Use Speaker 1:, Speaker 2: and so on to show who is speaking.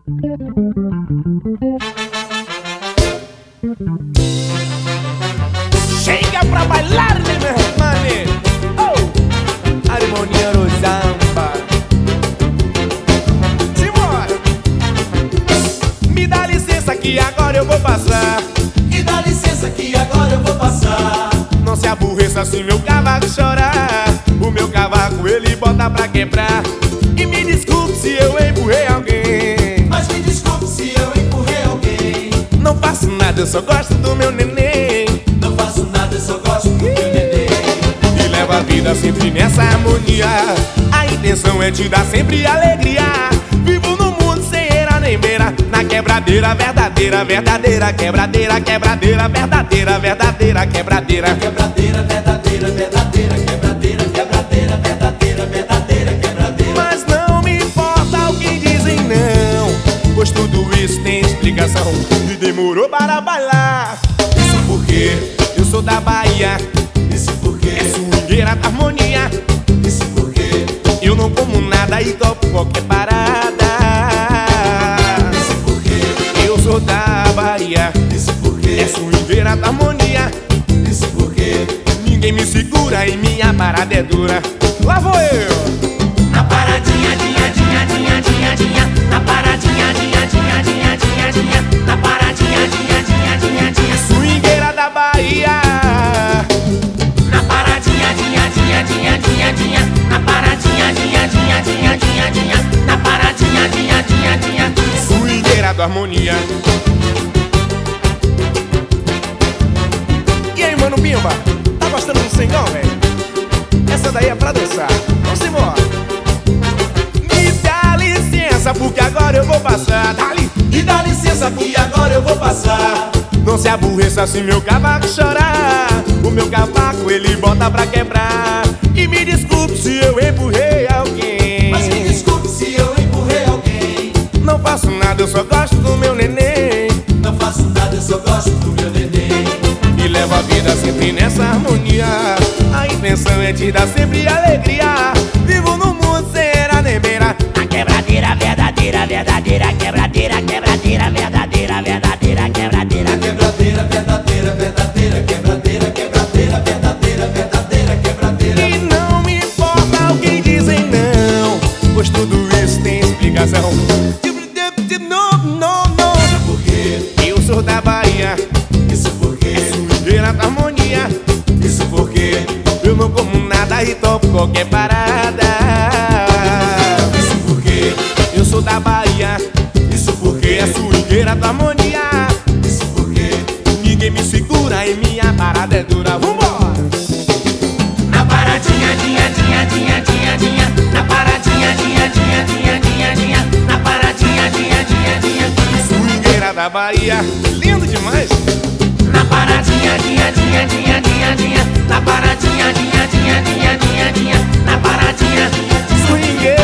Speaker 1: Chega pra bailar, né, meu irmão? Oh, harmonia no samba. Simbora! Me dá licença que agora eu vou passar.
Speaker 2: Me dá licença que agora eu vou passar.
Speaker 1: Não se aborreça se meu cavaco chorar. O meu cavaco ele bota pra quebrar. E me desculpe se eu empurrei alguém.
Speaker 2: Mas me desculpe se eu empurrei alguém.
Speaker 1: Não faço nada, eu só gosto do meu neném.
Speaker 2: Não faço nada, eu só gosto do meu neném.
Speaker 1: E levo a vida sempre nessa harmonia. A intenção é te dar sempre alegria. Vivo no mundo sem era nem beira. Na quebradeira verdadeira, verdadeira quebradeira, quebradeira verdadeira, verdadeira quebradeira.
Speaker 2: Quebradeira verdadeira, verdadeira quebradeira, quebradeira verdadeira, verdadeira quebradeira.
Speaker 1: Mas não me importa o que dizem não, pois tudo isso tem explicação. E demorou para bailar.
Speaker 2: Isso porque
Speaker 1: Eu sou da Bahia,
Speaker 2: isso porque
Speaker 1: é swingueira da harmonia.
Speaker 2: isso porque
Speaker 1: Eu não como nada e topo qualquer parada.
Speaker 2: isso porque
Speaker 1: Eu sou da Bahia,
Speaker 2: isso porque
Speaker 1: é swingueira da harmonia.
Speaker 2: isso porque
Speaker 1: Ninguém me segura e minha parada é dura. Lá vou eu!
Speaker 2: na paradinha, dinha, dinha, dinha, dinha, dinha. Na paradinha, dinha, dinha, dinha, dinha, dinha. Na paradinha, dinha, dinha, dinha, dinha.
Speaker 1: Swingueira da Bahia.
Speaker 2: Na paradinha, dinha, dinha, dinha, dinha, dinha. Na paradinha, dinha, dinha, dinha, dinha, dinha. Na paradinha, dinha, dinha, dinha, dinha.
Speaker 1: Swingueira da harmonia. E aí, mano Bimba? Tá gostando do sengão, velho? Essa daí é pra dançar. Vamos embora. Me dá licença porque agora eu vou passar. Dali.
Speaker 2: E dá licença que agora eu vou passar.
Speaker 1: Não se aborreça se meu cavaco chorar. O meu cavaco ele bota pra quebrar. E me desculpe se eu empurrei alguém.
Speaker 2: Mas me desculpe se eu empurrei alguém.
Speaker 1: Não faço nada, eu só gosto do meu neném.
Speaker 2: Não faço nada, eu só gosto do meu neném.
Speaker 1: E levo a vida sempre nessa harmonia. A intenção é te dar sempre alegria. Vivo no mundo sem era nem beira.
Speaker 3: A quebradeira verdadeira, verdadeira quebradeira, quebradeira verdadeira, verdadeira quebradeira.
Speaker 2: Quebradeira verdadeira, verdadeira quebradeira, quebradeira verdadeira, verdadeira quebradeira.
Speaker 1: E não me importa o que dizem não, pois tudo isso tem explicação. Não,
Speaker 2: Porque
Speaker 1: eu sou da Bahia,
Speaker 2: isso porque
Speaker 1: swingueira da harmonia.
Speaker 2: isso porque
Speaker 1: Eu não como nada e topo qualquer parada.
Speaker 2: isso porque
Speaker 1: Eu sou da Bahia,
Speaker 2: isso porque
Speaker 1: é swingueira da harmonia.
Speaker 2: isso porque
Speaker 1: Ninguém me segura e minha parada é dura. Vambora!
Speaker 2: na paradinha, dinha, dinha, dinha, dinha, dinha. Na paradinha, dinha, dinha, dinha, dinha, dinha. Na paradinha, dinha, dinha, dinha, dinha.
Speaker 1: Swingueira da Bahia, lindo demais!
Speaker 2: Na paradinha, dinha, dinha, dinha, dinha, dinha. Na paradinha, dinha, dinha, dinha, dinha, dinha. Na paradinha,
Speaker 1: Swingueira